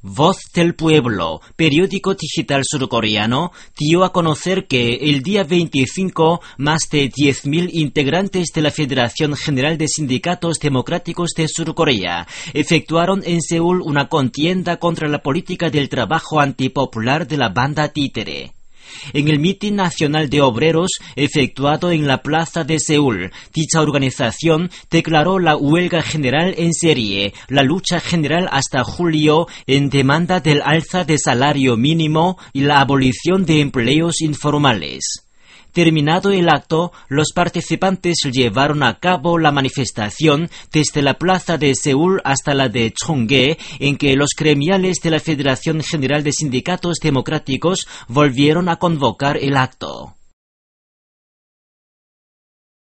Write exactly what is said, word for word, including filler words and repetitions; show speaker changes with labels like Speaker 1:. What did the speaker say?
Speaker 1: Voz del Pueblo, periódico digital surcoreano, dio a conocer que el día veinticinco más de diez mil integrantes de la Federación General de Sindicatos Democráticos de Surcorea efectuaron en Seúl una contienda contra la política del trabajo antipopular de la banda títere. En el mitin nacional de obreros efectuado en la plaza de Seúl, dicha organización declaró la huelga general en serie, la lucha general hasta julio en demanda del alza de salario mínimo y la abolición de empleos informales. Terminado el acto, los participantes llevaron a cabo la manifestación desde la plaza de Seúl hasta la de Chonggae, en que los gremiales de la Federación General de Sindicatos Democráticos volvieron a convocar el acto.